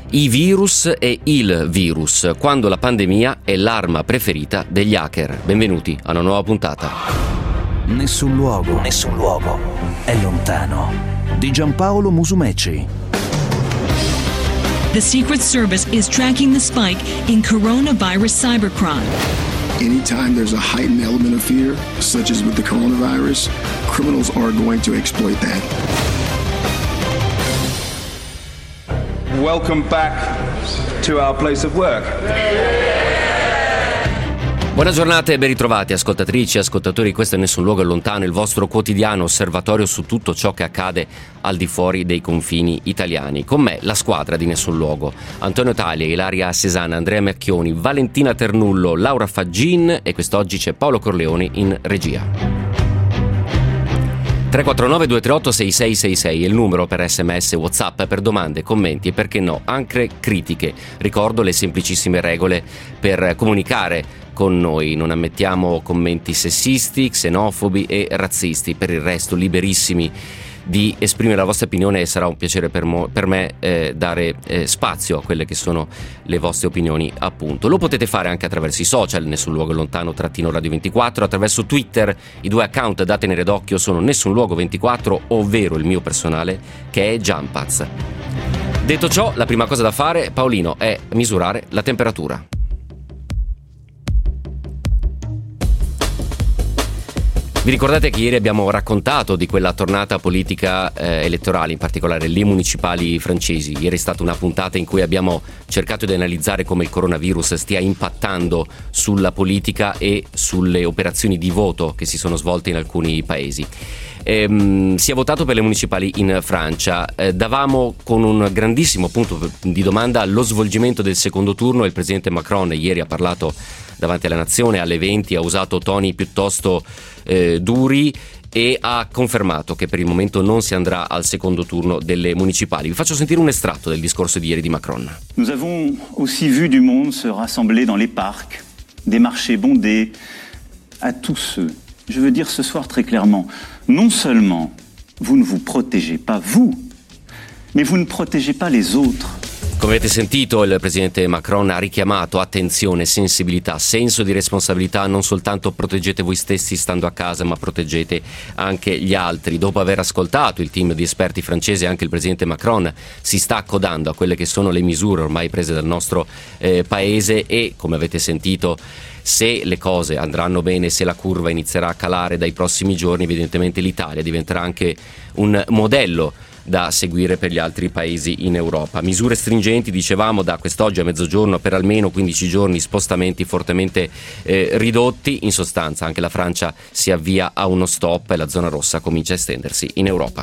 I virus e il virus, quando la pandemia è l'arma preferita degli hacker. Benvenuti a una nuova puntata. Nessun luogo è lontano. Di Giampaolo Musumeci. The Secret Service is tracking the spike in coronavirus cybercrime. Anytime there's a heightened element of fear, such as with the coronavirus, criminals are going to exploit that. Welcome back to our place of work. Buona giornata e ben ritrovati ascoltatrici e ascoltatori, questo è Nessun Luogo è Lontano, il vostro quotidiano osservatorio su tutto ciò che accade al di fuori dei confini italiani. Con me la squadra di Nessun Luogo: Antonio Taglia, Ilaria Sesana, Andrea Macchioni, Valentina Ternullo, Laura Faggin e quest'oggi c'è Paolo Corleoni in regia. 349 238 6666 è il numero per SMS, WhatsApp, per domande, commenti e perché no, anche critiche. Ricordo le semplicissime regole per comunicare con noi: non ammettiamo commenti sessisti, xenofobi e razzisti. Per il resto liberissimi di esprimere la vostra opinione, e sarà un piacere per me dare spazio a quelle che sono le vostre opinioni, appunto. Lo potete fare anche attraverso i social, Nessun Luogo Lontano _Radio 24, attraverso Twitter. I due account da tenere d'occhio sono Nessun Luogo 24, ovvero il mio personale, che è Giampaz. Detto ciò, la prima cosa da fare, Paolino, è misurare la temperatura. Vi ricordate che ieri abbiamo raccontato di quella tornata politica elettorale, in particolare le municipali francesi. Ieri è stata una puntata in cui abbiamo cercato di analizzare come il coronavirus stia impattando sulla politica e sulle operazioni di voto che si sono svolte in alcuni paesi. Si è votato per le municipali in Francia. Davamo con un grandissimo punto di domanda lo svolgimento del secondo turno, e il presidente Macron ieri ha parlato davanti alla nazione alle 20, ha usato toni piuttosto duri e ha confermato che per il momento non si andrà al secondo turno delle municipali. Vi faccio sentire un estratto del discorso di ieri di Macron. Nous avons aussi vu du monde se rassembler dans les parcs, des marchés bondés, à tous ceux. Je veux dire ce soir très clairement, non seulement vous ne vous protégez pas vous, mais vous ne protégez pas les autres. Come avete sentito, il presidente Macron ha richiamato attenzione, sensibilità, senso di responsabilità. Non soltanto proteggete voi stessi stando a casa, ma proteggete anche gli altri. Dopo aver ascoltato il team di esperti francesi, anche il presidente Macron si sta accodando a quelle che sono le misure ormai prese dal nostro paese, e come avete sentito, se le cose andranno bene, se la curva inizierà a calare dai prossimi giorni, evidentemente l'Italia diventerà anche un modello da seguire per gli altri paesi in Europa. Misure stringenti, dicevamo, da quest'oggi a mezzogiorno per almeno 15 giorni, spostamenti fortemente ridotti. In sostanza anche la Francia si avvia a uno stop e la zona rossa comincia a estendersi in Europa.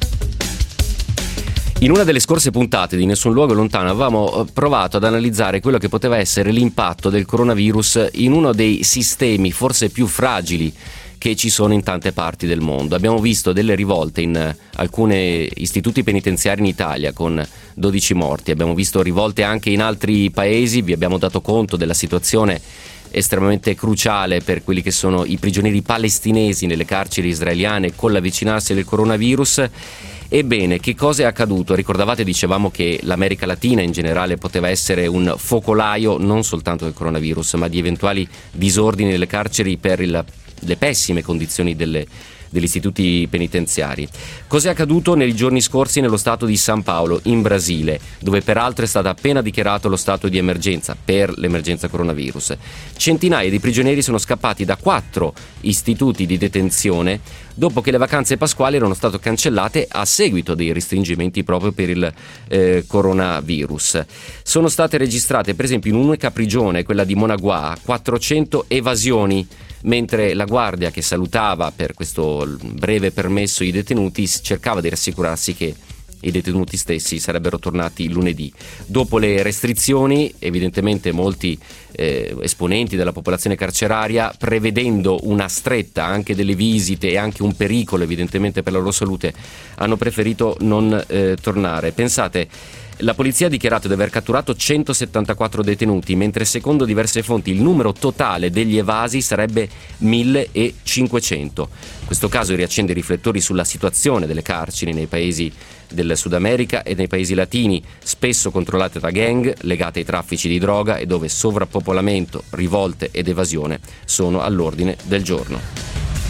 In una delle scorse puntate di Nessun Luogo Lontano avevamo provato ad analizzare quello che poteva essere l'impatto del coronavirus in uno dei sistemi forse più fragili che ci sono in tante parti del mondo. Abbiamo visto delle rivolte in alcuni istituti penitenziari in Italia con 12 morti, abbiamo visto rivolte anche in altri paesi, vi abbiamo dato conto della situazione estremamente cruciale per quelli che sono i prigionieri palestinesi nelle carceri israeliane con l'avvicinarsi del coronavirus. Ebbene, che cosa è accaduto? Ricordavate, dicevamo che l'America Latina in generale poteva essere un focolaio non soltanto del coronavirus, ma di eventuali disordini nelle carceri per le pessime condizioni degli istituti penitenziari. Cos'è accaduto nei giorni scorsi nello stato di San Paolo, in Brasile, dove peraltro è stato appena dichiarato lo stato di emergenza per l'emergenza coronavirus? Centinaia di prigionieri sono scappati da 4 istituti di detenzione dopo che le vacanze pasquali erano state cancellate a seguito dei restringimenti proprio per il coronavirus. Sono state registrate, per esempio, in un'unica prigione, quella di Monagua, 400 evasioni, mentre la guardia che salutava per questo breve permesso i detenuti cercava di rassicurarsi che i detenuti stessi sarebbero tornati lunedì. Dopo le restrizioni, evidentemente molti esponenti della popolazione carceraria, prevedendo una stretta anche delle visite e anche un pericolo evidentemente per la loro salute, hanno preferito non tornare. Pensate, La polizia ha dichiarato di aver catturato 174 detenuti, mentre secondo diverse fonti il numero totale degli evasi sarebbe 1500. Questo caso riaccende i riflettori sulla situazione delle carceri nei paesi del Sud America e nei paesi latini, spesso controllate da gang legate ai traffici di droga e dove sovrappopolamento, rivolte ed evasione sono all'ordine del giorno.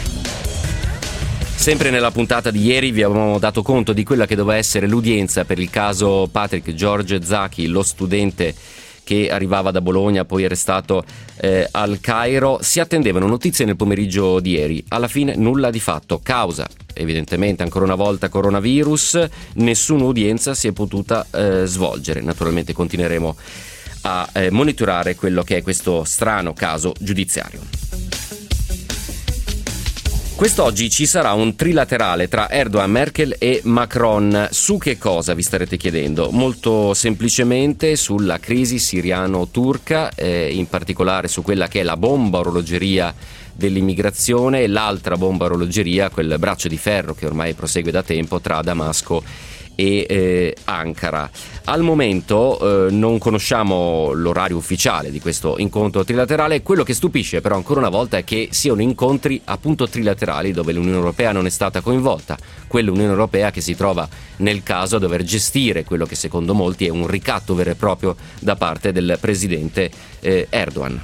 Sempre nella puntata di ieri vi avevamo dato conto di quella che doveva essere l'udienza per il caso Patrick George Zaki, lo studente che arrivava da Bologna, poi arrestato al Cairo. Si attendevano notizie nel pomeriggio di ieri, alla fine nulla di fatto. Causa evidentemente ancora una volta coronavirus, nessuna udienza si è potuta svolgere. Naturalmente continueremo a monitorare quello che è questo strano caso giudiziario. Quest'oggi ci sarà un trilaterale tra Erdogan, Merkel e Macron. Su che cosa, vi starete chiedendo? Molto semplicemente sulla crisi siriano-turca, in particolare su quella che è la bomba orologeria dell'immigrazione e l'altra bomba orologeria, quel braccio di ferro che ormai prosegue da tempo tra Damasco e Ankara. Al momento non conosciamo l'orario ufficiale di questo incontro trilaterale. Quello che stupisce però ancora una volta è che siano incontri appunto trilaterali dove l'Unione Europea non è stata coinvolta, quell'Unione Europea che si trova nel caso a dover gestire quello che secondo molti è un ricatto vero e proprio da parte del presidente Erdogan.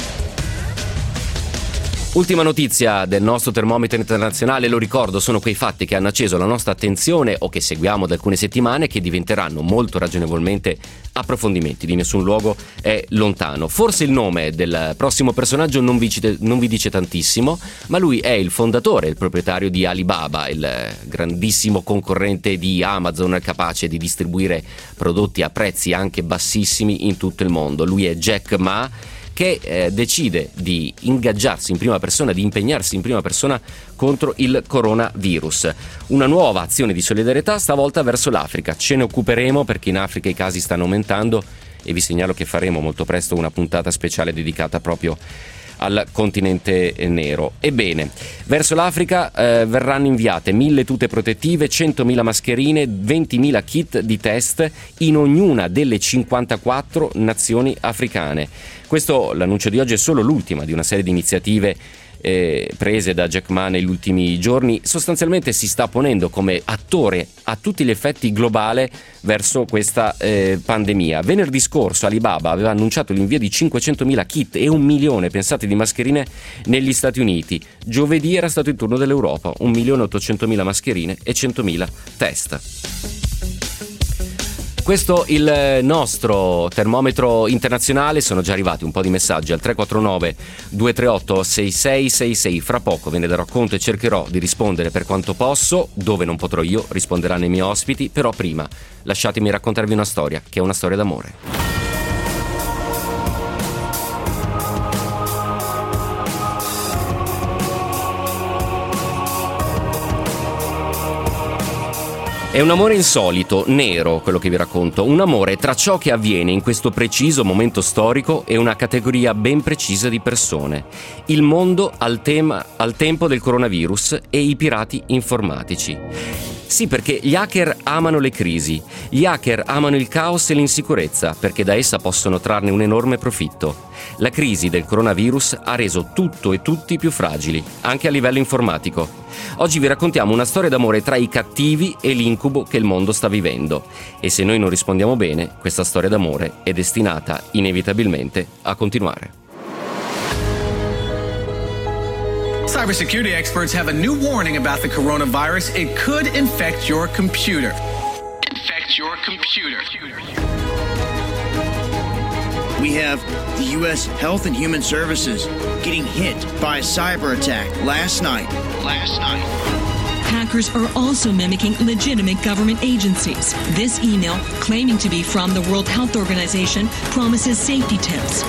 Ultima notizia del nostro termometro internazionale, lo ricordo, sono quei fatti che hanno acceso la nostra attenzione o che seguiamo da alcune settimane, che diventeranno molto ragionevolmente approfondimenti. Di nessun luogo è lontano. Forse il nome del prossimo personaggio non vi dice tantissimo, ma lui è il fondatore, il proprietario di Alibaba, il grandissimo concorrente di Amazon, capace di distribuire prodotti a prezzi anche bassissimi in tutto il mondo. Lui è Jack Ma, che decide di ingaggiarsi in prima persona, di impegnarsi in prima persona contro il coronavirus. Una nuova azione di solidarietà, stavolta verso l'Africa. Ce ne occuperemo perché in Africa i casi stanno aumentando e vi segnalo che faremo molto presto una puntata speciale dedicata proprio al continente nero. Ebbene, verso l'Africa verranno inviate 1000 tute protettive, 100.000 mascherine, 20.000 kit di test in ognuna delle 54 nazioni africane. Questo, l'annuncio di oggi, è solo l'ultima di una serie di iniziative prese da Jack Ma negli ultimi giorni. Sostanzialmente si sta ponendo come attore a tutti gli effetti globale verso questa pandemia. Venerdì scorso Alibaba aveva annunciato l'invio di 500.000 kit e 1 milione, pensate, di mascherine negli Stati Uniti. Giovedì era stato il turno dell'Europa, 1.800.000 mascherine e 100.000 test. Questo il nostro termometro internazionale. Sono già arrivati un po' di messaggi al 349 238 6666. Fra poco ve ne darò conto e cercherò di rispondere per quanto posso. Dove non potrò io, risponderanno i miei ospiti. Però prima lasciatemi raccontarvi una storia, che è una storia d'amore. È un amore insolito, nero, quello che vi racconto, un amore tra ciò che avviene in questo preciso momento storico e una categoria ben precisa di persone. Il mondo al tempo del coronavirus e i pirati informatici. Sì, perché gli hacker amano le crisi, gli hacker amano il caos e l'insicurezza, perché da essa possono trarne un enorme profitto. La crisi del coronavirus ha reso tutto e tutti più fragili, anche a livello informatico. Oggi vi raccontiamo una storia d'amore tra i cattivi e l'incubo che il mondo sta vivendo. E se noi non rispondiamo bene, questa storia d'amore è destinata inevitabilmente a continuare. Cybersecurity experts have a new warning about the coronavirus. It could infect your computer. We have the U.S. Health and Human Services getting hit by a cyber attack last night. Hackers are also mimicking legitimate government agencies. This email, claiming to be from the World Health Organization, promises safety tips.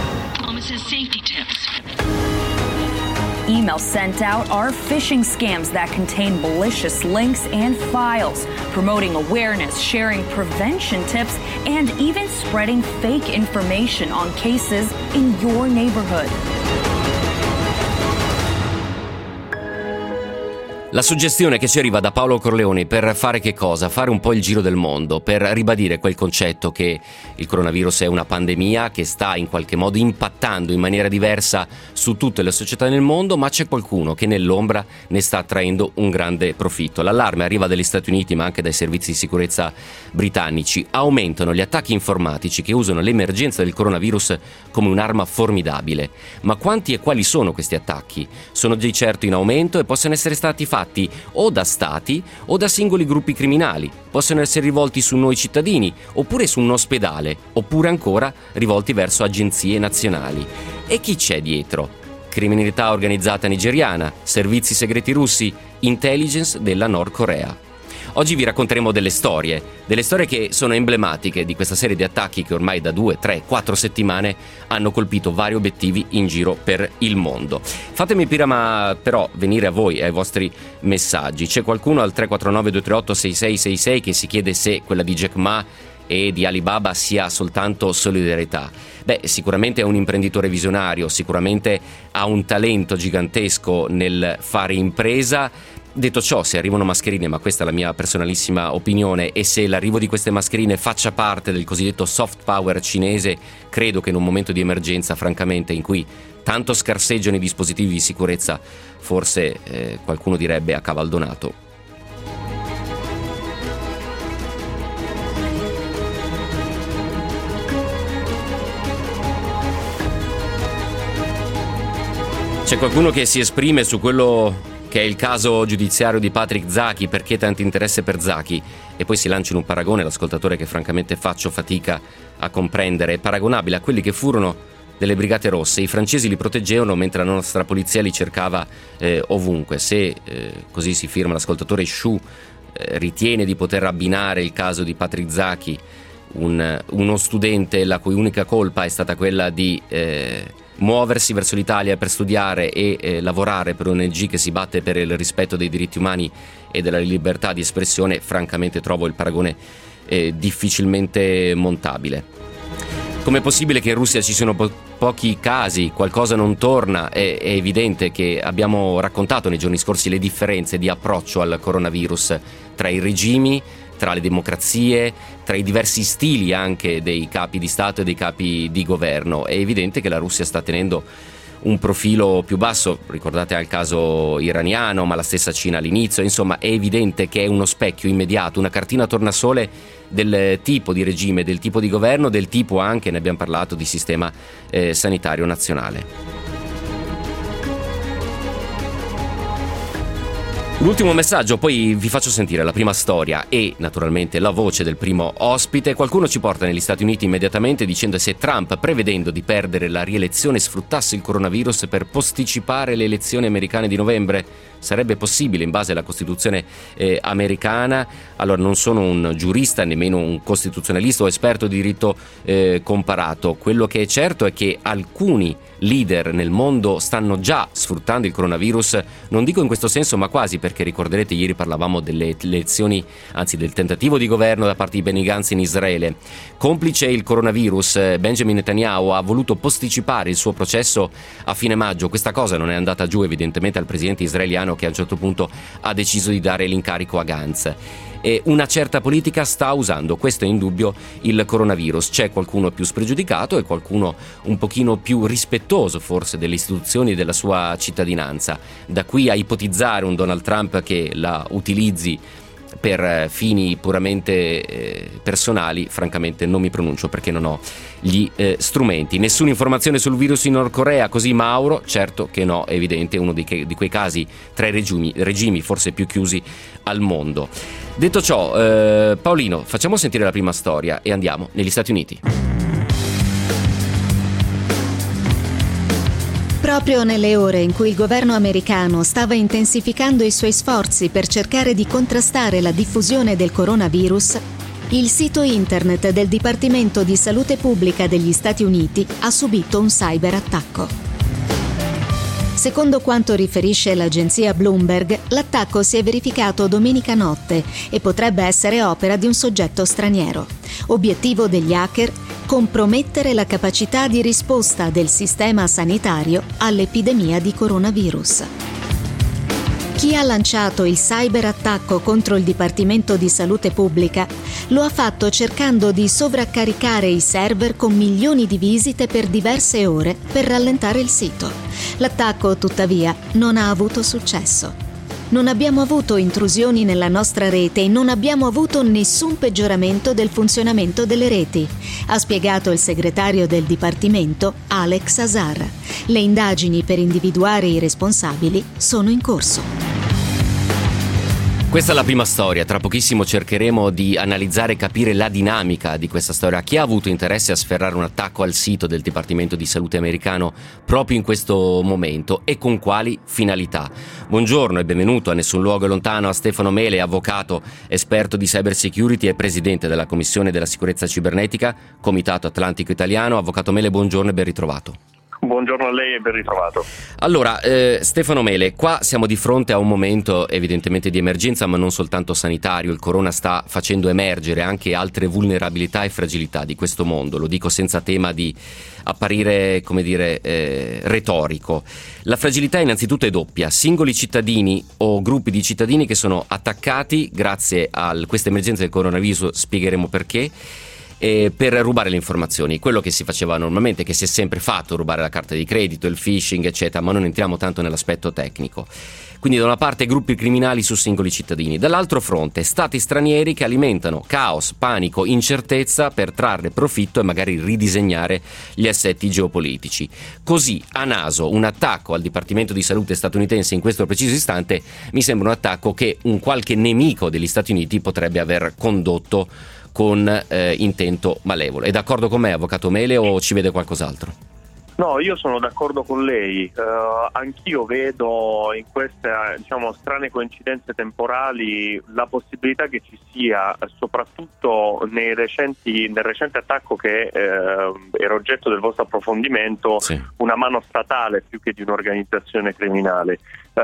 Emails sent out are phishing scams that contain malicious links and files, promoting awareness, sharing prevention tips, and even spreading fake information on cases in your neighborhood. La suggestione che ci arriva da Paolo Corleone per fare che cosa? Fare un po' il giro del mondo, per ribadire quel concetto che il coronavirus è una pandemia che sta in qualche modo impattando in maniera diversa su tutte le società nel mondo, ma c'è qualcuno che nell'ombra ne sta traendo un grande profitto. L'allarme arriva dagli Stati Uniti ma anche dai servizi di sicurezza britannici. Aumentano gli attacchi informatici che usano l'emergenza del coronavirus come un'arma formidabile. Ma quanti e quali sono questi attacchi? Sono di certo in aumento e possono essere stati fatti o da stati o da singoli gruppi criminali, possono essere rivolti su noi cittadini oppure su un ospedale, oppure ancora rivolti verso agenzie nazionali. E chi c'è dietro? Criminalità organizzata nigeriana, servizi segreti russi, intelligence della Nord Corea. Oggi vi racconteremo delle storie che sono emblematiche di questa serie di attacchi che ormai da 2, 3, 4 settimane hanno colpito vari obiettivi in giro per il mondo. Fatemi prima però venire a voi e ai vostri messaggi. C'è qualcuno al 349-238-6666 che si chiede se quella di Jack Ma e di Alibaba sia soltanto solidarietà. Beh, sicuramente è un imprenditore visionario, sicuramente ha un talento gigantesco nel fare impresa. Detto ciò, se arrivano mascherine, ma questa è la mia personalissima opinione, e se l'arrivo di queste mascherine faccia parte del cosiddetto soft power cinese, credo che in un momento di emergenza, francamente, in cui tanto scarseggiano i dispositivi di sicurezza, forse qualcuno direbbe a cavaldonato. C'è qualcuno che si esprime su quello che è il caso giudiziario di Patrick Zaki, perché tanto interesse per Zaki, e poi si lancia in un paragone, l'ascoltatore, che francamente faccio fatica a comprendere. È paragonabile a quelli che furono delle Brigate Rosse. I francesi li proteggevano mentre la nostra polizia li cercava ovunque. Se, così si firma l'ascoltatore Shu, ritiene di poter abbinare il caso di Patrick Zaki, uno studente la cui unica colpa è stata quella di muoversi verso l'Italia per studiare e lavorare per un'ONG che si batte per il rispetto dei diritti umani e della libertà di espressione, francamente trovo il paragone difficilmente montabile. Com'è possibile che in Russia ci siano pochi casi, qualcosa non torna? È evidente che abbiamo raccontato nei giorni scorsi le differenze di approccio al coronavirus tra i regimi, tra le democrazie, tra i diversi stili anche dei capi di Stato e dei capi di governo. È evidente che la Russia sta tenendo un profilo più basso, ricordate al caso iraniano, ma la stessa Cina all'inizio. Insomma, è evidente che è uno specchio immediato, una cartina tornasole del tipo di regime, del tipo di governo, del tipo anche, ne abbiamo parlato, di sistema sanitario nazionale. L'ultimo messaggio, poi vi faccio sentire la prima storia e naturalmente la voce del primo ospite. Qualcuno ci porta negli Stati Uniti immediatamente dicendo se Trump, prevedendo di perdere la rielezione, sfruttasse il coronavirus per posticipare le elezioni americane di novembre. Sarebbe possibile in base alla Costituzione americana? Allora, non sono un giurista, nemmeno un costituzionalista o esperto di diritto comparato. Quello che è certo è che alcuni leader nel mondo stanno già sfruttando il coronavirus, non dico in questo senso ma quasi, perché ricorderete ieri parlavamo delle elezioni, anzi del tentativo di governo da parte di Benny Gantz in Israele. Complice il coronavirus, Benjamin Netanyahu ha voluto posticipare il suo processo a fine maggio. Questa cosa non è andata giù evidentemente al presidente israeliano, che a un certo punto ha deciso di dare l'incarico a Gantz. E una certa politica sta usando, questo è indubbio, il coronavirus. C'è qualcuno più spregiudicato e qualcuno un pochino più rispettoso forse delle istituzioni e della sua cittadinanza. Da qui a ipotizzare un Donald Trump che la utilizzi per fini puramente personali, francamente non mi pronuncio perché non ho gli strumenti. Nessuna informazione sul virus in Nord Corea, così Mauro? Certo che no, è evidente, uno di quei casi tra i regimi forse più chiusi al mondo. Detto ciò, Paolino, facciamo sentire la prima storia e andiamo negli Stati Uniti. Proprio nelle ore in cui il governo americano stava intensificando i suoi sforzi per cercare di contrastare la diffusione del coronavirus, il sito internet del Dipartimento di Salute Pubblica degli Stati Uniti ha subito un cyberattacco. Secondo quanto riferisce l'agenzia Bloomberg, l'attacco si è verificato domenica notte e potrebbe essere opera di un soggetto straniero. Obiettivo degli hacker: compromettere la capacità di risposta del sistema sanitario all'epidemia di coronavirus. Chi ha lanciato il cyberattacco contro il Dipartimento di Salute Pubblica lo ha fatto cercando di sovraccaricare i server con milioni di visite per diverse ore per rallentare il sito. L'attacco, tuttavia, non ha avuto successo. Non abbiamo avuto intrusioni nella nostra rete e non abbiamo avuto nessun peggioramento del funzionamento delle reti, ha spiegato il segretario del Dipartimento, Alex Azar. Le indagini per individuare i responsabili sono in corso. Questa è la prima storia, tra pochissimo cercheremo di analizzare e capire la dinamica di questa storia. Chi ha avuto interesse a sferrare un attacco al sito del Dipartimento di Salute americano proprio in questo momento e con quali finalità? Buongiorno e benvenuto a Nessun Luogo è Lontano a Stefano Mele, avvocato, esperto di cyber security e presidente della Commissione della Sicurezza Cibernetica, Comitato Atlantico Italiano. Avvocato Mele, buongiorno e ben ritrovato. Buongiorno a lei e ben ritrovato. Allora, Stefano Mele, qua siamo di fronte a un momento evidentemente di emergenza, ma non soltanto sanitario. Il corona sta facendo emergere anche altre vulnerabilità e fragilità di questo mondo. Lo dico senza tema di apparire, come dire, retorico. La fragilità innanzitutto è doppia. Singoli cittadini o gruppi di cittadini che sono attaccati grazie a questa emergenza del coronavirus, spiegheremo perché, per rubare le informazioni, quello che si faceva normalmente, che si è sempre fatto, rubare la carta di credito, il phishing eccetera, ma non entriamo tanto nell'aspetto tecnico. Quindi da una parte gruppi criminali su singoli cittadini, dall'altro fronte stati stranieri che alimentano caos, panico, incertezza per trarre profitto e magari ridisegnare gli assetti geopolitici. Così a naso un attacco al Dipartimento di Salute statunitense in questo preciso istante mi sembra un attacco che un qualche nemico degli Stati Uniti potrebbe aver condotto con intento malevolo. È d'accordo con me, avvocato Mele, o ci vede qualcos'altro? No, io sono d'accordo con lei. Anch'io vedo in queste strane coincidenze temporali la possibilità che ci sia, soprattutto nel recente attacco che era oggetto del vostro approfondimento, sì, una mano statale più che di un'organizzazione criminale.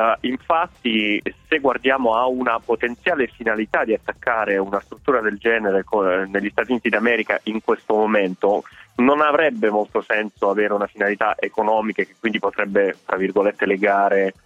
Infatti, se guardiamo a una potenziale finalità di attaccare una struttura del genere negli Stati Uniti d'America in questo momento, non avrebbe molto senso avere una finalità economica che quindi potrebbe, tra virgolette, legare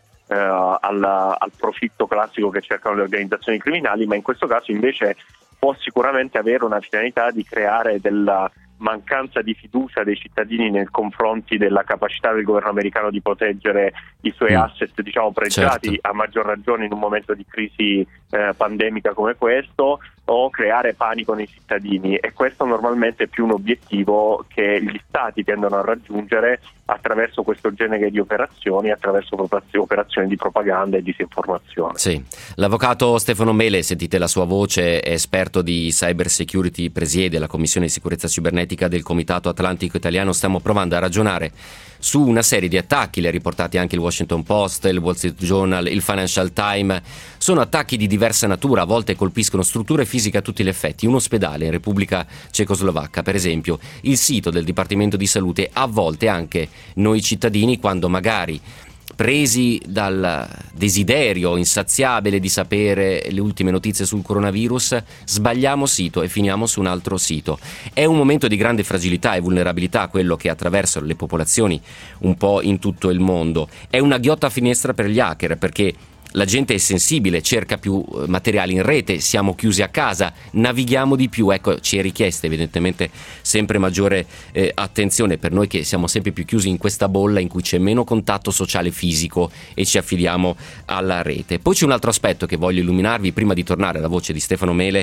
al profitto classico che cercano le organizzazioni criminali, ma in questo caso invece può sicuramente avere una finalità di creare della mancanza di fiducia dei cittadini nei confronti della capacità del governo americano di proteggere i suoi asset, pregiati, certo, a maggior ragione in un momento di crisi pandemica come questo, o creare panico nei cittadini, e questo normalmente è più un obiettivo che gli stati tendono a raggiungere attraverso questo genere di operazioni, attraverso operazioni di propaganda e disinformazione. Sì, l'avvocato Stefano Mele, sentite la sua voce, è esperto di cyber security, presiede la Commissione di Sicurezza Cibernetica del Comitato Atlantico Italiano. Stiamo provando a ragionare su una serie di attacchi, li ha riportati anche il Washington Post, il Wall Street Journal, il Financial Times. Sono attacchi di diversa natura, a volte colpiscono strutture fisiche a tutti gli effetti, un ospedale in Repubblica Cecoslovacca per esempio, il sito del Dipartimento di Salute, a volte anche noi cittadini, quando magari presi dal desiderio insaziabile di sapere le ultime notizie sul coronavirus, sbagliamo sito e finiamo su un altro sito. È un momento di grande fragilità e vulnerabilità quello che attraversa le popolazioni un po' in tutto il mondo. È una ghiotta finestra per gli hacker, perché la gente è sensibile, cerca più materiali in rete, siamo chiusi a casa, navighiamo di più, ecco, ci è richiesta evidentemente sempre maggiore attenzione per noi che siamo sempre più chiusi in questa bolla in cui c'è meno contatto sociale fisico e ci affidiamo alla rete. Poi c'è un altro aspetto che voglio illuminarvi prima di tornare alla voce di Stefano Mele.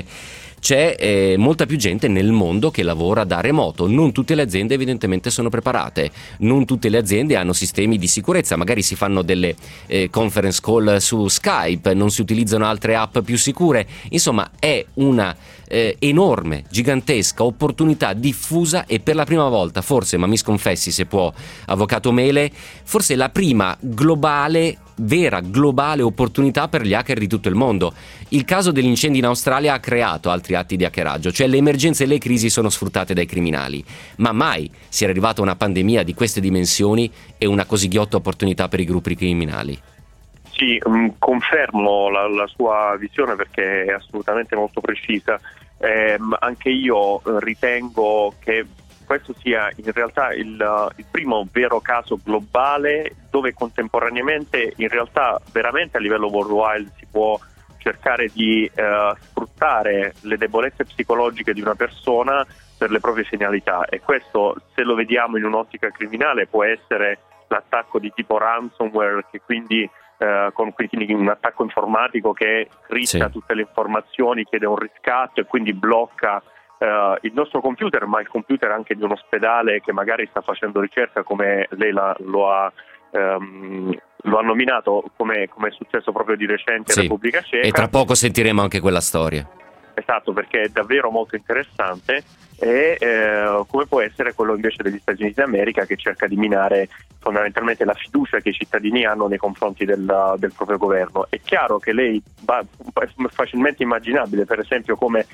C'è molta più gente nel mondo che lavora da remoto, non tutte le aziende evidentemente sono preparate, non tutte le aziende hanno sistemi di sicurezza, magari si fanno delle conference call su Skype, non si utilizzano altre app più sicure, insomma è una enorme, gigantesca opportunità diffusa e per la prima volta forse, ma mi sconfessi se può, avvocato Mele, forse la prima vera globale opportunità per gli hacker di tutto il mondo. Il caso degli incendi in Australia ha creato altri atti di hackeraggio, cioè le emergenze e le crisi sono sfruttate dai criminali, ma mai si era arrivata a una pandemia di queste dimensioni e una così ghiotta opportunità per i gruppi criminali. Sì, confermo la sua visione perché è assolutamente molto precisa. Anche io ritengo che questo sia in realtà il primo vero caso globale dove contemporaneamente in realtà veramente a livello worldwide si può cercare di sfruttare le debolezze psicologiche di una persona per le proprie finalità, e questo, se lo vediamo in un'ottica criminale, può essere l'attacco di tipo ransomware, che quindi quindi un attacco informatico che cripta tutte le informazioni, chiede un riscatto e quindi blocca il nostro computer, ma il computer anche di un ospedale che magari sta facendo ricerca, come lei lo ha nominato, come è successo proprio di recente in Repubblica Ceca. E tra poco sentiremo anche quella storia. Esatto, perché è davvero molto interessante, e come può essere quello invece degli Stati Uniti d'America, che cerca di minare fondamentalmente la fiducia che i cittadini hanno nei confronti del proprio governo. È chiaro che lei è facilmente immaginabile, per esempio, come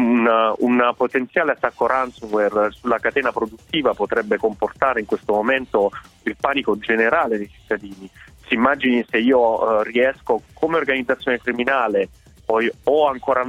un potenziale attacco ransomware sulla catena produttiva potrebbe comportare in questo momento il panico generale dei cittadini. Si immagini se io riesco come organizzazione criminale o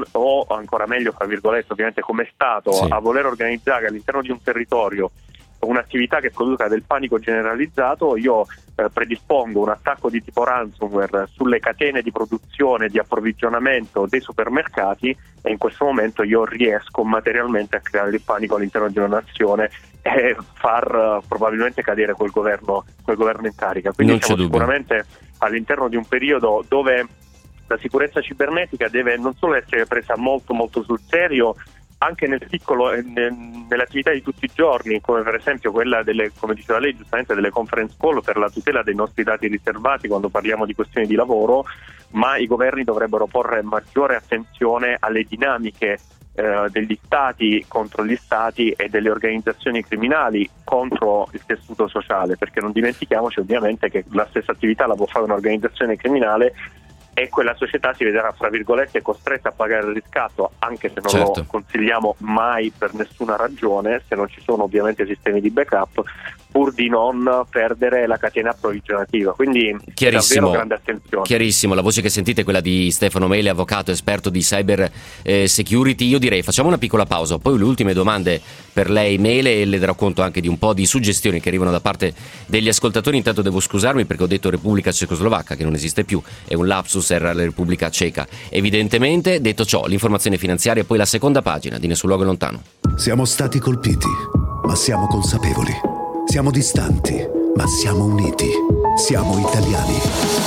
ancora meglio, fra virgolette, ovviamente come Stato, a voler organizzare all'interno di un territorio un'attività che produca del panico generalizzato, io predispongo un attacco di tipo ransomware sulle catene di produzione, di approvvigionamento dei supermercati, e in questo momento io riesco materialmente a creare il panico all'interno di una nazione e far probabilmente cadere quel governo in carica. Quindi siamo sicuramente all'interno di un periodo dove la sicurezza cibernetica deve non solo essere presa molto molto sul serio, anche nel piccolo, nelle attività di tutti i giorni, come per esempio quella come diceva lei giustamente, delle conference call per la tutela dei nostri dati riservati quando parliamo di questioni di lavoro, ma i governi dovrebbero porre maggiore attenzione alle dinamiche degli stati contro gli stati e delle organizzazioni criminali contro il tessuto sociale, perché non dimentichiamoci ovviamente che la stessa attività la può fare un'organizzazione criminale e quella società si vedrà, fra virgolette, costretta a pagare il riscatto, anche se non lo consigliamo mai per nessuna ragione, se non ci sono ovviamente sistemi di backup, pur di non perdere la catena approvvigionativa. Quindi davvero grande attenzione. Chiarissimo, la voce che sentite è quella di Stefano Mele, avvocato esperto di cyber security. Io direi facciamo una piccola pausa, poi le ultime domande per lei Mele, e le darò conto anche di un po' di suggestioni che arrivano da parte degli ascoltatori. Intanto devo scusarmi perché ho detto Repubblica Cecoslovacca, che non esiste più, è un lapsus, era la Repubblica Ceca evidentemente. Detto ciò, l'informazione finanziaria e poi la seconda pagina di Nessun Luogo Lontano. Siamo stati colpiti, ma siamo consapevoli. Siamo distanti, ma siamo uniti. Siamo italiani.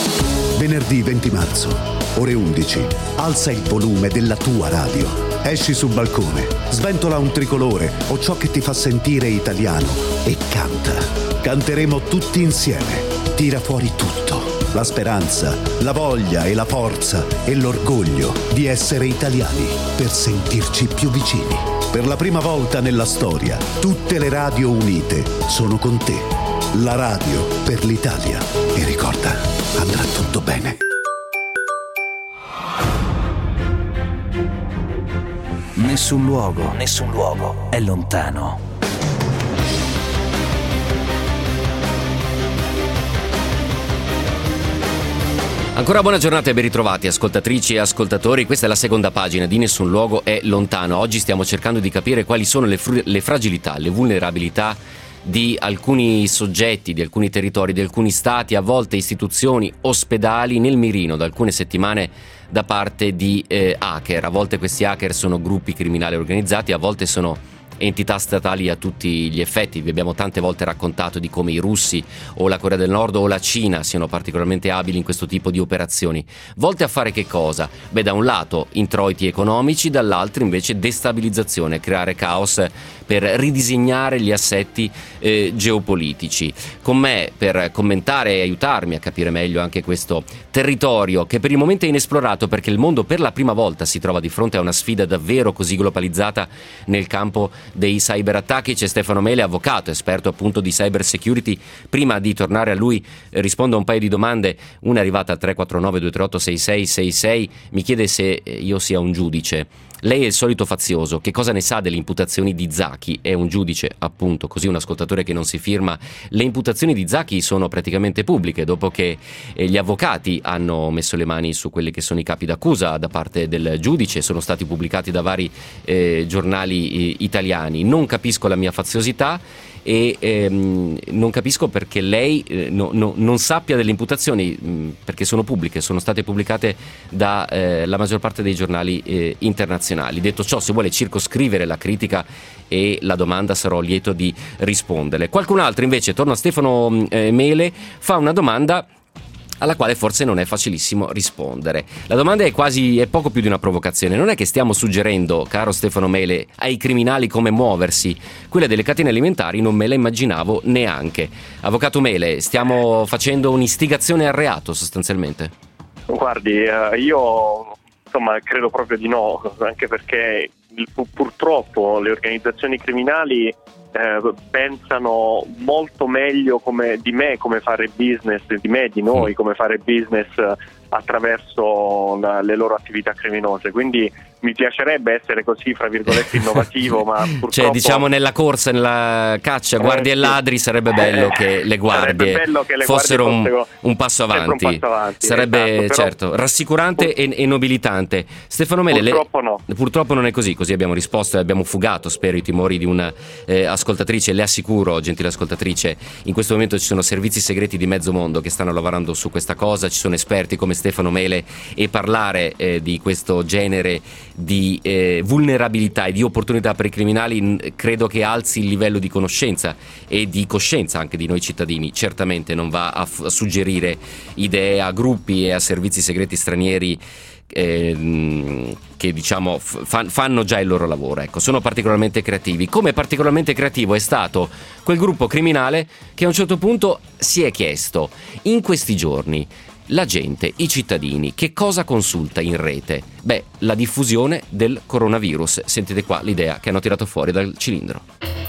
Venerdì 20 marzo, ore 11, alza il volume della tua radio. Esci sul balcone, sventola un tricolore o ciò che ti fa sentire italiano e canta. Canteremo tutti insieme. Tira fuori tutto. La speranza, la voglia e la forza e l'orgoglio di essere italiani per sentirci più vicini. Per la prima volta nella storia, tutte le radio unite sono con te. La radio per l'Italia. E ricorda, andrà tutto bene. Nessun luogo è lontano. Ancora buona giornata e ben ritrovati ascoltatrici e ascoltatori, questa è la seconda pagina di Nessun Luogo è Lontano. Oggi stiamo cercando di capire quali sono le fragilità, le vulnerabilità di alcuni soggetti, di alcuni territori, di alcuni stati, a volte istituzioni, ospedali, nel mirino da alcune settimane da parte di hacker. A volte questi hacker sono gruppi criminali organizzati, a volte sono entità statali a tutti gli effetti. Vi abbiamo tante volte raccontato di come i russi o la Corea del Nord o la Cina siano particolarmente abili in questo tipo di operazioni. Volte a fare che cosa? Beh, da un lato introiti economici, dall'altro invece destabilizzazione, creare caos per ridisegnare gli assetti geopolitici. Con me per commentare e aiutarmi a capire meglio anche questo territorio che per il momento è inesplorato, perché il mondo per la prima volta si trova di fronte a una sfida davvero così globalizzata nel campo dei cyberattacchi. C'è Stefano Mele, avvocato, esperto appunto di cyber security. Prima di tornare a lui rispondo a un paio di domande. Una è arrivata al 349 238 6666, mi chiede se io sia un giudice. Lei è il solito fazioso, che cosa ne sa delle imputazioni di Zaki? È un giudice, appunto, così un ascoltatore che non si firma. Le imputazioni di Zaki sono praticamente pubbliche, dopo che gli avvocati hanno messo le mani su quelli che sono i capi d'accusa da parte del giudice, sono stati pubblicati da vari giornali italiani. Non capisco la mia faziosità e non capisco perché lei non sappia delle imputazioni, perché sono pubbliche, sono state pubblicate da la maggior parte dei giornali internazionali. Detto ciò, se vuole circoscrivere la critica e la domanda, sarò lieto di risponderle. Qualcun altro invece, torno a Stefano Mele, fa una domanda alla quale forse non è facilissimo rispondere. La domanda è poco più di una provocazione. Non è che stiamo suggerendo, caro Stefano Mele, ai criminali come muoversi. Quella delle catene alimentari non me la immaginavo neanche. Avvocato Mele, stiamo facendo un'istigazione al reato sostanzialmente? Guardi, io credo proprio di no, anche perché purtroppo le organizzazioni criminali pensano molto meglio di me come fare business, di noi come fare business attraverso le loro attività criminose. Quindi mi piacerebbe essere così, fra virgolette, innovativo, ma purtroppo... Cioè, diciamo, nella corsa, nella caccia, guardie e ladri, sarebbe bello che le guardie fossero un passo avanti. Sarebbe, esatto, certo, rassicurante e nobilitante. Stefano Mele, purtroppo non è così abbiamo risposto e abbiamo fugato, spero, i timori di una ascoltatrice. Le assicuro, gentile ascoltatrice, in questo momento ci sono servizi segreti di mezzo mondo che stanno lavorando su questa cosa, ci sono esperti come Stefano Mele, e parlare di questo genere di vulnerabilità e di opportunità per i criminali credo che alzi il livello di conoscenza e di coscienza anche di noi cittadini. Certamente non va a suggerire idee a gruppi e a servizi segreti stranieri che diciamo fanno già il loro lavoro. Ecco, sono particolarmente creativi. Come particolarmente creativo è stato quel gruppo criminale che a un certo punto si è chiesto: in questi giorni la gente, i cittadini, che cosa consulta in rete? Beh, la diffusione del coronavirus. Sentite qua l'idea che hanno tirato fuori dal cilindro.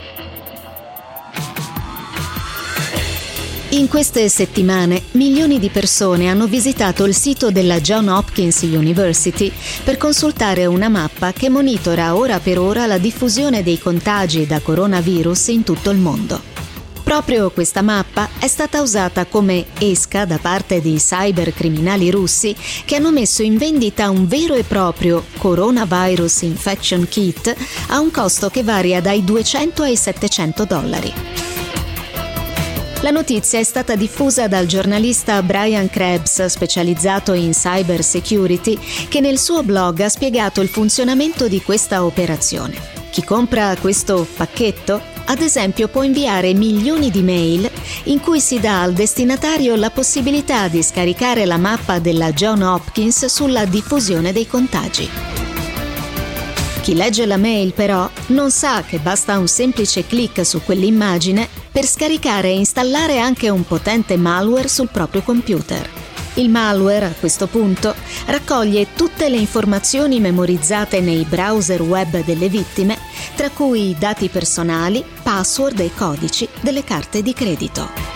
In queste settimane milioni di persone hanno visitato il sito della Johns Hopkins University per consultare una mappa che monitora ora per ora la diffusione dei contagi da coronavirus in tutto il mondo. Proprio questa mappa è stata usata come esca da parte di cybercriminali russi che hanno messo in vendita un vero e proprio Coronavirus Infection Kit a un costo che varia dai $200 ai $700. La notizia è stata diffusa dal giornalista Brian Krebs, specializzato in cyber security, che nel suo blog ha spiegato il funzionamento di questa operazione. Chi compra questo pacchetto, ad esempio, può inviare milioni di mail in cui si dà al destinatario la possibilità di scaricare la mappa della Johns Hopkins sulla diffusione dei contagi. Chi legge la mail, però, non sa che basta un semplice clic su quell'immagine per scaricare e installare anche un potente malware sul proprio computer. Il malware, a questo punto, raccoglie tutte le informazioni memorizzate nei browser web delle vittime, tra cui dati personali, password e codici delle carte di credito.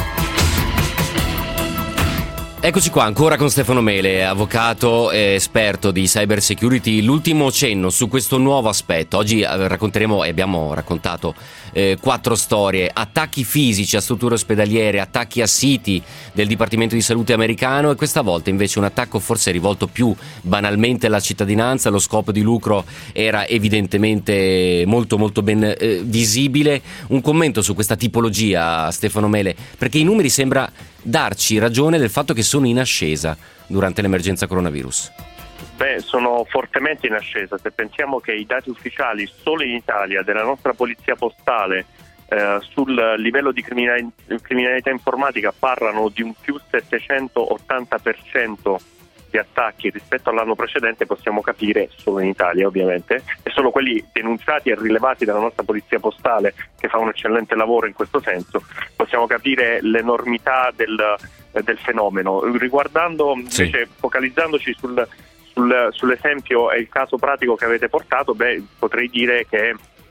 Eccoci qua ancora con Stefano Mele, avvocato e esperto di cyber security. L'ultimo cenno su questo nuovo aspetto. Oggi racconteremo, e abbiamo raccontato 4 storie: attacchi fisici a strutture ospedaliere, attacchi a siti del Dipartimento di Salute americano, e questa volta invece un attacco forse rivolto più banalmente alla cittadinanza. Lo scopo di lucro era evidentemente molto molto ben visibile. Un commento su questa tipologia, Stefano Mele, perché i numeri sembra darci ragione del fatto che sono in ascesa durante l'emergenza coronavirus. Sono fortemente in ascesa. Se pensiamo che i dati ufficiali solo in Italia della nostra polizia postale sul livello di criminalità informatica parlano di un più 780% di attacchi rispetto all'anno precedente, possiamo capire, solo in Italia ovviamente, e solo quelli denunciati e rilevati dalla nostra polizia postale, che fa un eccellente lavoro in questo senso, possiamo capire l'enormità del fenomeno. Riguardando invece, focalizzandoci sull'esempio e il caso pratico che avete portato, potrei dire che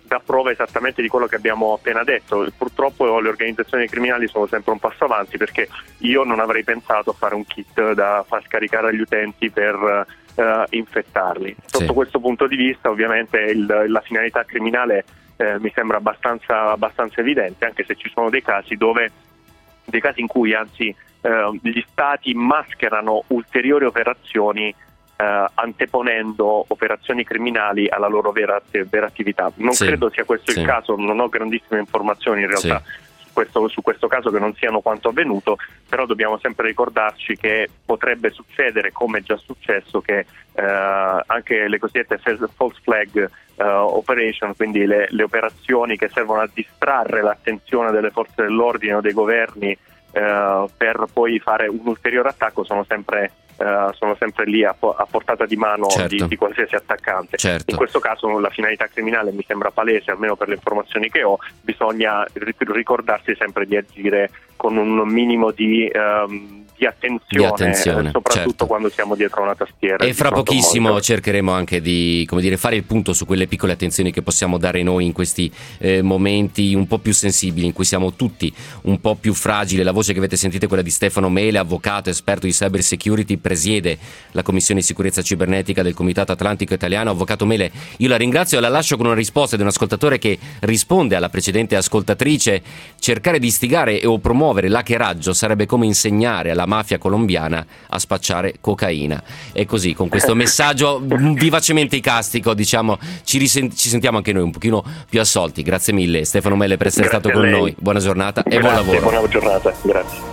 dà prova esattamente di quello che abbiamo appena detto. Purtroppo le organizzazioni criminali sono sempre un passo avanti, perché io non avrei pensato a fare un kit da far scaricare agli utenti per infettarli. Sotto questo punto di vista, ovviamente la finalità criminale mi sembra abbastanza evidente, anche se ci sono dei casi in cui anzi gli stati mascherano ulteriori operazioni anteponendo operazioni criminali alla loro vera attività. Non credo sia questo il caso, non ho grandissime informazioni in realtà su questo caso che non siano quanto avvenuto, però dobbiamo sempre ricordarci che potrebbe succedere, come è già successo, che anche le cosiddette false flag operation, quindi le operazioni che servono a distrarre l'attenzione delle forze dell'ordine o dei governi per poi fare un ulteriore attacco, sono sempre lì a portata di mano di qualsiasi attaccante. In questo caso la finalità criminale mi sembra palese, almeno per le informazioni che ho. Bisogna ricordarsi sempre di agire con un minimo di attenzione, soprattutto quando siamo dietro una tastiera. E fra pochissimo cercheremo anche di fare il punto su quelle piccole attenzioni che possiamo dare noi in questi momenti un po' più sensibili, in cui siamo tutti un po' più fragili. La voce che avete sentito è quella di Stefano Mele, avvocato, esperto di cyber security, presiede la Commissione di Sicurezza Cibernetica del Comitato Atlantico Italiano. Avvocato Mele, io la ringrazio e la lascio con una risposta di un ascoltatore che risponde alla precedente ascoltatrice: cercare di istigare o promuovere l'hackeraggio sarebbe come insegnare alla mafia colombiana a spacciare cocaina. E così, con questo messaggio vivacemente icastico, diciamo, ci sentiamo anche noi un pochino più assolti. Grazie mille Stefano Mele per essere stato con noi. Buona giornata e buon lavoro. Buona giornata, grazie.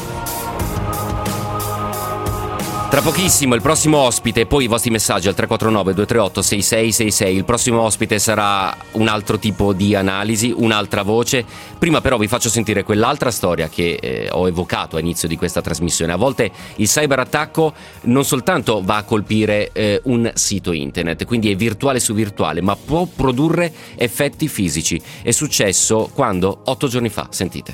Tra pochissimo il prossimo ospite, poi i vostri messaggi al 349 238 6666. Il prossimo ospite sarà un altro tipo di analisi, un'altra voce. Prima però vi faccio sentire quell'altra storia che ho evocato a inizio di questa trasmissione. A volte il cyberattacco non soltanto va a colpire un sito internet, quindi è virtuale su virtuale, ma può produrre effetti fisici. È successo quando? 8 giorni fa, sentite.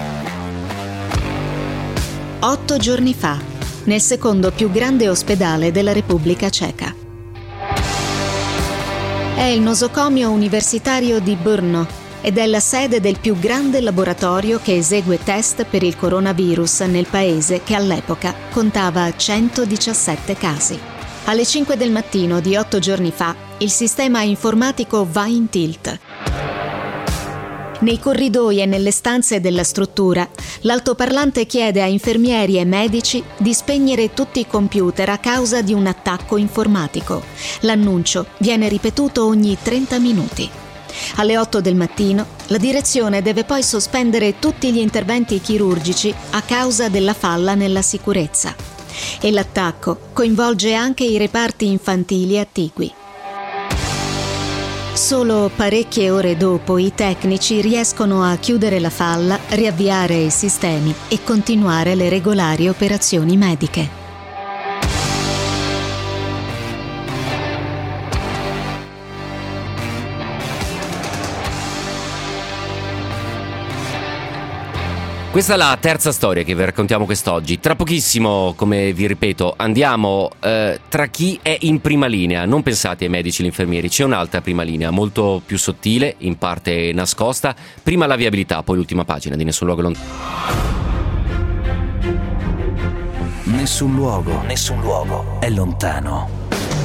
8 giorni fa, nel secondo più grande ospedale della Repubblica Ceca. È il nosocomio universitario di Brno ed è la sede del più grande laboratorio che esegue test per il coronavirus nel paese, che all'epoca contava 117 casi. Alle 5 del mattino di 8 giorni fa, il sistema informatico va in tilt. Nei corridoi e nelle stanze della struttura, l'altoparlante chiede a infermieri e medici di spegnere tutti i computer a causa di un attacco informatico. L'annuncio viene ripetuto ogni 30 minuti. Alle 8 del mattino, la direzione deve poi sospendere tutti gli interventi chirurgici a causa della falla nella sicurezza. E l'attacco coinvolge anche i reparti infantili attigui. Solo parecchie ore dopo i tecnici riescono a chiudere la falla, riavviare i sistemi e continuare le regolari operazioni mediche. Questa è la terza storia che vi raccontiamo quest'oggi. Tra pochissimo, come vi ripeto, andiamo tra chi è in prima linea. Non pensate ai medici e agli infermieri, c'è un'altra prima linea, molto più sottile, in parte nascosta. Prima la viabilità, poi l'ultima pagina di Nessun Luogo Lontano. Nessun luogo è lontano.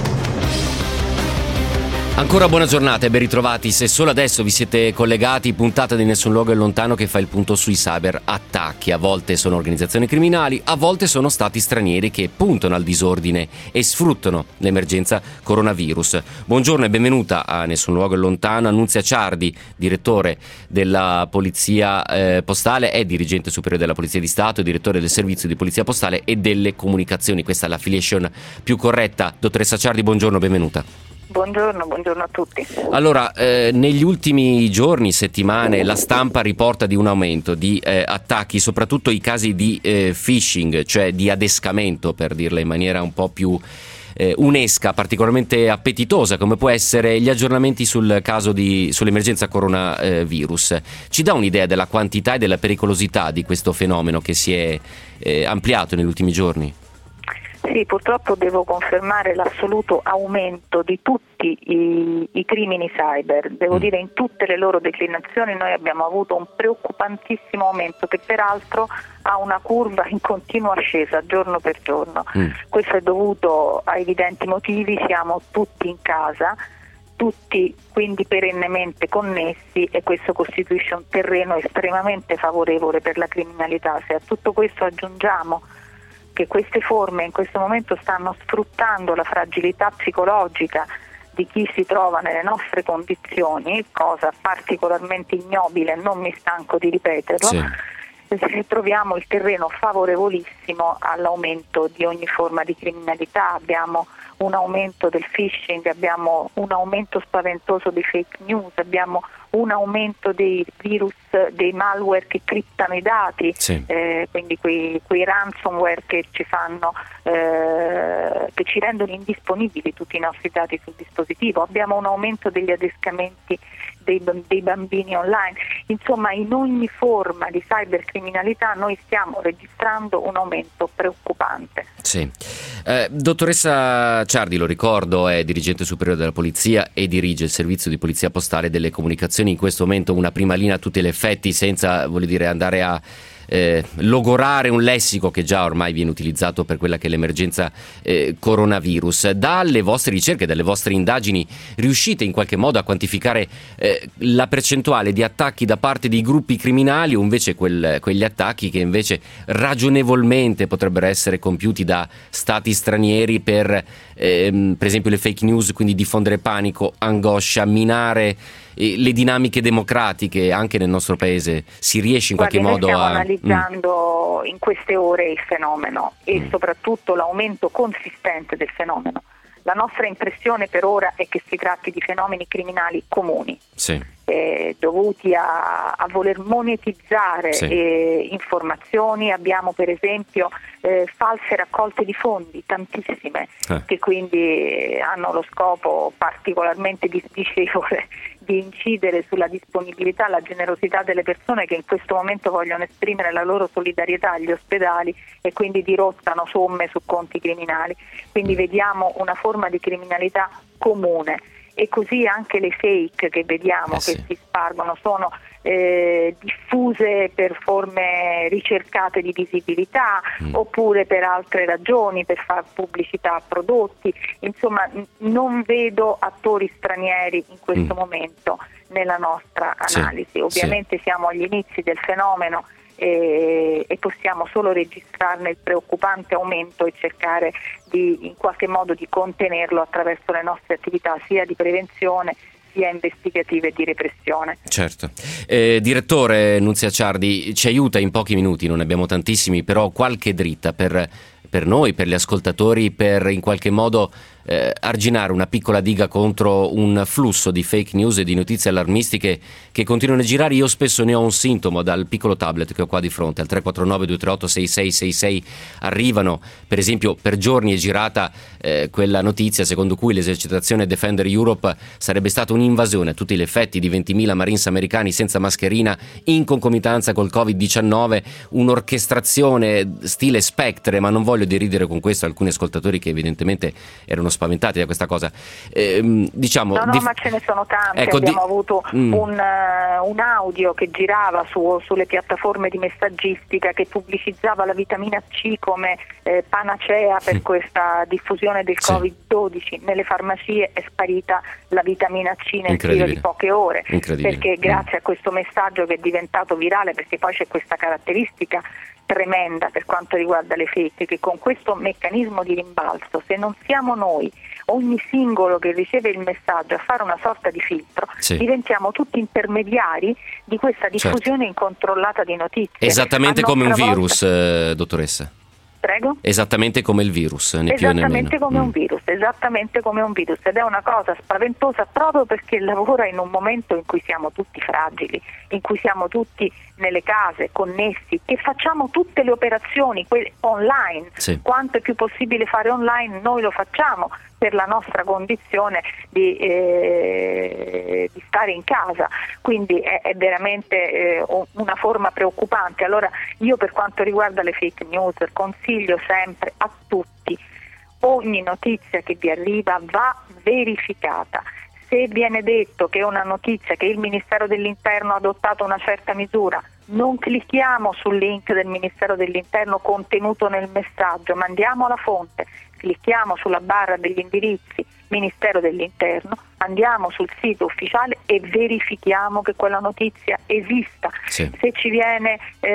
Ancora buona giornata e ben ritrovati. Se solo adesso vi siete collegati, puntata di Nessun Luogo è lontano che fa il punto sui cyber attacchi. A volte sono organizzazioni criminali, a volte sono stati stranieri che puntano al disordine e sfruttano l'emergenza coronavirus. Buongiorno e benvenuta a Nessun Luogo è lontano Annunzia Ciardi, direttore della Polizia Postale, è dirigente superiore della Polizia di Stato, direttore del servizio di Polizia Postale e delle Comunicazioni. Questa è l'affiliation più corretta. Dottoressa Ciardi, buongiorno, benvenuta. Buongiorno a tutti. Allora, negli ultimi giorni, settimane, la stampa riporta di un aumento di attacchi, soprattutto i casi di phishing, cioè di adescamento, per dirla in maniera un po' più unesca, particolarmente appetitosa, come può essere gli aggiornamenti sull'emergenza coronavirus. Ci dà un'idea della quantità e della pericolosità di questo fenomeno che si è ampliato negli ultimi giorni? Sì, purtroppo devo confermare l'assoluto aumento di tutti i crimini cyber. Devo dire, in tutte le loro declinazioni noi abbiamo avuto un preoccupantissimo aumento che peraltro ha una curva in continua ascesa giorno per giorno. Questo è dovuto a evidenti motivi, siamo tutti in casa, tutti quindi perennemente connessi, e questo costituisce un terreno estremamente favorevole per la criminalità. Se a tutto questo aggiungiamo che queste forme in questo momento stanno sfruttando la fragilità psicologica di chi si trova nelle nostre condizioni, cosa particolarmente ignobile, non mi stanco di ripeterlo, troviamo il terreno favorevolissimo all'aumento di ogni forma di criminalità. Abbiamo un aumento del phishing, abbiamo un aumento spaventoso di fake news, abbiamo un aumento dei virus, dei malware che criptano i dati, quindi quei ransomware che ci fanno, che ci rendono indisponibili tutti i nostri dati sul dispositivo. Abbiamo un aumento degli adescamenti dei bambini online. Insomma, in ogni forma di cybercriminalità noi stiamo registrando un aumento preoccupante. Dottoressa Ciardi, lo ricordo, è dirigente superiore della polizia e dirige il servizio di polizia postale e delle comunicazioni. In questo momento una prima linea a tutti gli effetti, senza andare a logorare un lessico che già ormai viene utilizzato per quella che è l'emergenza coronavirus. Dalle vostre ricerche, dalle vostre indagini, riuscite in qualche modo a quantificare la percentuale di attacchi da parte di gruppi criminali o invece quegli attacchi che invece ragionevolmente potrebbero essere compiuti da stati stranieri per esempio le fake news, quindi diffondere panico, angoscia, minare le dinamiche democratiche anche nel nostro paese? Si riesce in qualche modo stiamo analizzando in queste ore il fenomeno e soprattutto l'aumento consistente del fenomeno. La nostra impressione per ora è che si tratti di fenomeni criminali comuni, dovuti a voler monetizzare informazioni. Abbiamo per esempio false raccolte di fondi, tantissime, che quindi hanno lo scopo particolarmente disdicevole di incidere sulla disponibilità, la generosità delle persone che in questo momento vogliono esprimere la loro solidarietà agli ospedali e quindi dirottano somme su conti criminali. Quindi vediamo una forma di criminalità comune. E così anche le fake che vediamo che si spargono sono diffuse per forme ricercate di visibilità oppure per altre ragioni, per far pubblicità a prodotti. Insomma, non vedo attori stranieri in questo momento nella nostra analisi. Ovviamente siamo agli inizi del fenomeno e possiamo solo registrarne il preoccupante aumento e cercare in qualche modo di contenerlo attraverso le nostre attività sia di prevenzione sia investigative e di repressione. Certo. Direttore Nunzia Ciardi, ci aiuta in pochi minuti, non ne abbiamo tantissimi, però qualche dritta per noi, per gli ascoltatori, per in qualche modo arginare una piccola diga contro un flusso di fake news e di notizie allarmistiche che continuano a girare. Io spesso ne ho un sintomo dal piccolo tablet che ho qua di fronte, al 349-238-6666 arrivano, per esempio per giorni è girata quella notizia secondo cui l'esercitazione Defender Europe sarebbe stata un'invasione a tutti gli effetti di 20.000 Marines americani senza mascherina in concomitanza col Covid-19, un'orchestrazione stile Spectre, ma non voglio deridere con questo alcuni ascoltatori che evidentemente erano spaventati da questa cosa. Ma ce ne sono tanti. Abbiamo avuto un audio che girava sulle piattaforme di messaggistica che pubblicizzava la vitamina C come panacea per questa diffusione del Covid-12. Nelle farmacie è sparita la vitamina C nel giro di poche ore, perché grazie a questo messaggio che è diventato virale, perché poi c'è questa caratteristica tremenda per quanto riguarda le fake, che con questo meccanismo di rimbalzo, se non siamo noi, ogni singolo che riceve il messaggio, a fare una sorta di filtro, diventiamo tutti intermediari di questa diffusione incontrollata di notizie. Esattamente come un virus, dottoressa. Prego? Esattamente come il virus, né più né meno. Esattamente come un virus, ed è una cosa spaventosa proprio perché lavora in un momento in cui siamo tutti fragili, in cui siamo tutti nelle case, connessi, che facciamo tutte le operazioni online, quanto è più possibile fare online noi lo facciamo per la nostra condizione di stare in casa, quindi è veramente una forma preoccupante. Allora io, per quanto riguarda le fake news, consiglio sempre a tutti ogni notizia che vi arriva va verificata. Se viene detto che è una notizia che il Ministero dell'Interno ha adottato una certa misura, non clicchiamo sul link del Ministero dell'Interno contenuto nel messaggio, ma andiamo alla fonte, clicchiamo sulla barra degli indirizzi Ministero dell'Interno, andiamo sul sito ufficiale e verifichiamo che quella notizia esista. Sì. Se ci viene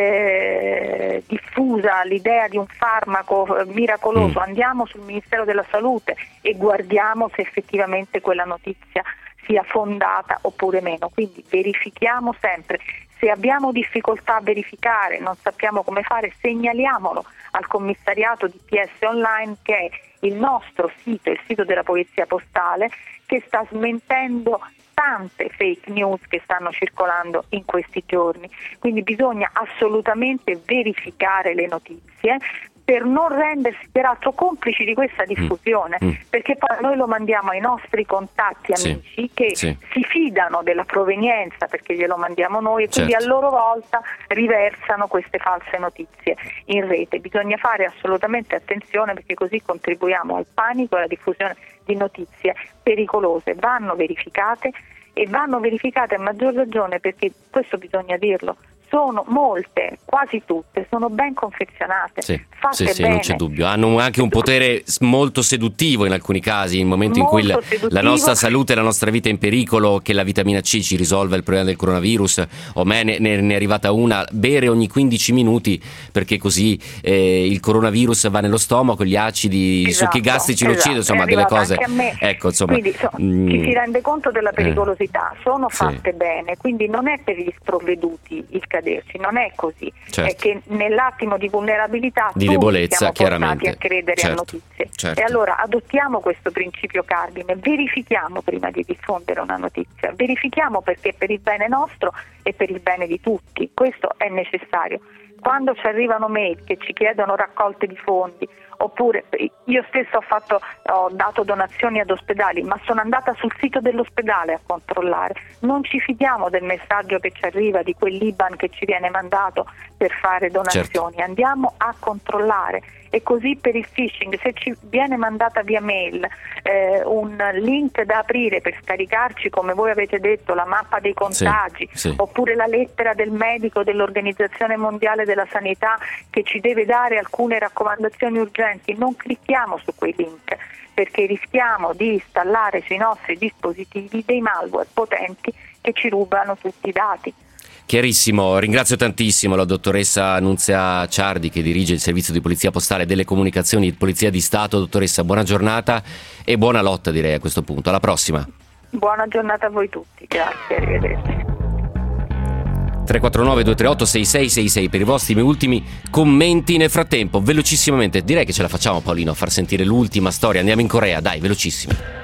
diffusa l'idea di un farmaco miracoloso, andiamo sul Ministero della Salute e guardiamo se effettivamente quella notizia sia fondata oppure meno. Quindi verifichiamo sempre. Se abbiamo difficoltà a verificare, non sappiamo come fare, segnaliamolo al commissariato di PS Online, che è il nostro sito, il sito della Polizia Postale, che sta smentendo tante fake news che stanno circolando in questi giorni. Quindi bisogna assolutamente verificare le notizie per non rendersi peraltro complici di questa diffusione, perché poi noi lo mandiamo ai nostri contatti amici che si fidano della provenienza perché glielo mandiamo noi e quindi a loro volta riversano queste false notizie in rete. Bisogna fare assolutamente attenzione, perché così contribuiamo al panico e alla diffusione di notizie pericolose. Vanno verificate e vanno verificate a maggior ragione perché, questo bisogna dirlo, sono molte, quasi tutte, sono ben confezionate, fatte bene. Non c'è dubbio. Hanno anche un potere molto seduttivo in alcuni casi, in momenti in cui la nostra salute e la nostra vita è in pericolo, che la vitamina C ci risolve il problema del coronavirus. O me ne è arrivata una, bere ogni 15 minuti perché così il coronavirus va nello stomaco, gli acidi, i succhi gastrici lo uccidono, insomma delle cose. Anche a me. Ecco, insomma, quindi ci si rende conto della pericolosità, sono fatte bene, quindi non è per gli sprovveduti il caderci, non è così, è che nell'attimo di vulnerabilità di debolezza siamo chiaramente portati a credere a notizie e allora adottiamo questo principio cardine, verifichiamo prima di diffondere una notizia, verifichiamo perché è per il bene nostro e per il bene di tutti, questo è necessario. Quando ci arrivano mail che ci chiedono raccolte di fondi, oppure io stesso ho dato donazioni ad ospedali, ma sono andata sul sito dell'ospedale a controllare, non ci fidiamo del messaggio che ci arriva di quell'IBAN che ci viene mandato per fare donazioni, andiamo a controllare. E così per il phishing, se ci viene mandata via mail un link da aprire per scaricarci, come voi avete detto, la mappa dei contagi, oppure la lettera del medico dell'Organizzazione Mondiale della Sanità che ci deve dare alcune raccomandazioni urgenti, non clicchiamo su quei link, perché rischiamo di installare sui nostri dispositivi dei malware potenti che ci rubano tutti i dati. Chiarissimo, ringrazio tantissimo la dottoressa Nunzia Ciardi, che dirige il servizio di polizia postale e delle comunicazioni di Polizia di Stato. Dottoressa, buona giornata e buona lotta, direi, a questo punto. Alla prossima. Buona giornata a voi tutti, grazie, arrivederci. 349-238-6666 per i vostri ultimi commenti. Nel frattempo, velocissimamente, direi che ce la facciamo, Paolino, a far sentire l'ultima storia. Andiamo in Corea, dai, velocissimi.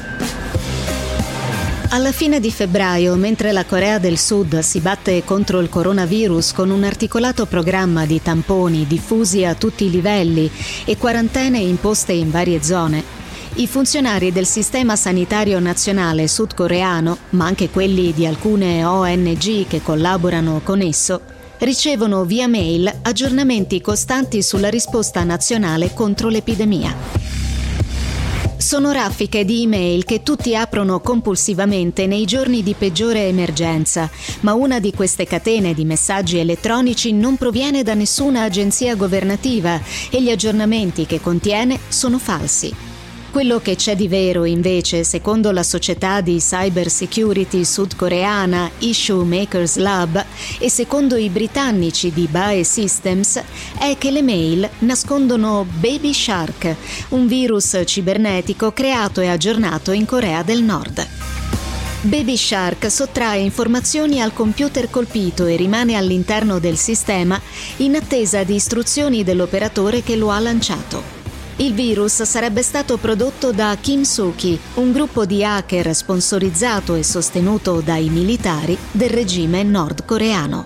Alla fine di febbraio, mentre la Corea del Sud si batte contro il coronavirus con un articolato programma di tamponi diffusi a tutti i livelli e quarantene imposte in varie zone, i funzionari del sistema sanitario nazionale sudcoreano, ma anche quelli di alcune ONG che collaborano con esso, ricevono via mail aggiornamenti costanti sulla risposta nazionale contro l'epidemia. Sono raffiche di email che tutti aprono compulsivamente nei giorni di peggiore emergenza, ma una di queste catene di messaggi elettronici non proviene da nessuna agenzia governativa e gli aggiornamenti che contiene sono falsi. Quello che c'è di vero, invece, secondo la società di cyber security sudcoreana Issue Makers Lab e secondo i britannici di Bae Systems, è che le mail nascondono Baby Shark, un virus cibernetico creato e aggiornato in Corea del Nord. Baby Shark sottrae informazioni al computer colpito e rimane all'interno del sistema in attesa di istruzioni dell'operatore che lo ha lanciato. Il virus sarebbe stato prodotto da Kim Soo-ki, un gruppo di hacker sponsorizzato e sostenuto dai militari del regime nordcoreano.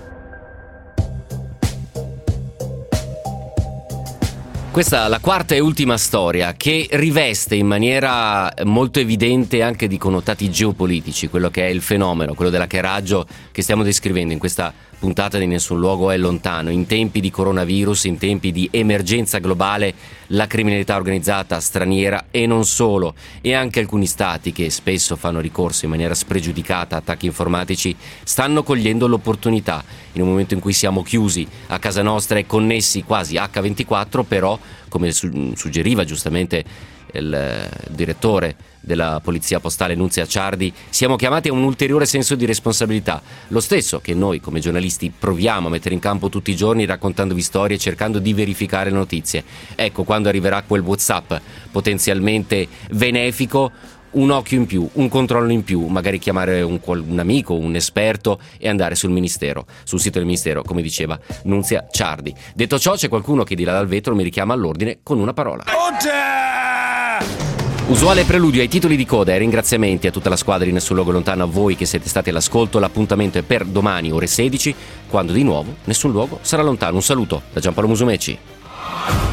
Questa è la quarta e ultima storia che riveste in maniera molto evidente anche di connotati geopolitici quello che è il fenomeno, quello dell'hackeraggio che stiamo descrivendo in questa puntata di Nessun Luogo è lontano. In tempi di coronavirus, in tempi di emergenza globale, la criminalità organizzata straniera e non solo, e anche alcuni stati che spesso fanno ricorso in maniera spregiudicata a attacchi informatici, stanno cogliendo l'opportunità. In un momento in cui siamo chiusi a casa nostra e connessi quasi H24, però, come suggeriva giustamente il direttore della Polizia Postale Nunzia Ciardi, siamo chiamati a un ulteriore senso di responsabilità, lo stesso che noi come giornalisti proviamo a mettere in campo tutti i giorni raccontandovi storie e cercando di verificare le notizie. Ecco, quando arriverà quel WhatsApp potenzialmente benefico, un occhio in più, un controllo in più, magari chiamare un amico, un esperto e andare sul Ministero, sul sito del Ministero, come diceva Nunzia Ciardi. Detto ciò, c'è qualcuno che di là dal vetro mi richiama all'ordine con una parola. Usuale preludio ai titoli di coda e ringraziamenti a tutta la squadra di Nessun Luogo Lontano, a voi che siete stati all'ascolto. L'appuntamento è per domani ore 16, quando di nuovo Nessun Luogo sarà lontano. Un saluto da Giampaolo Musumeci.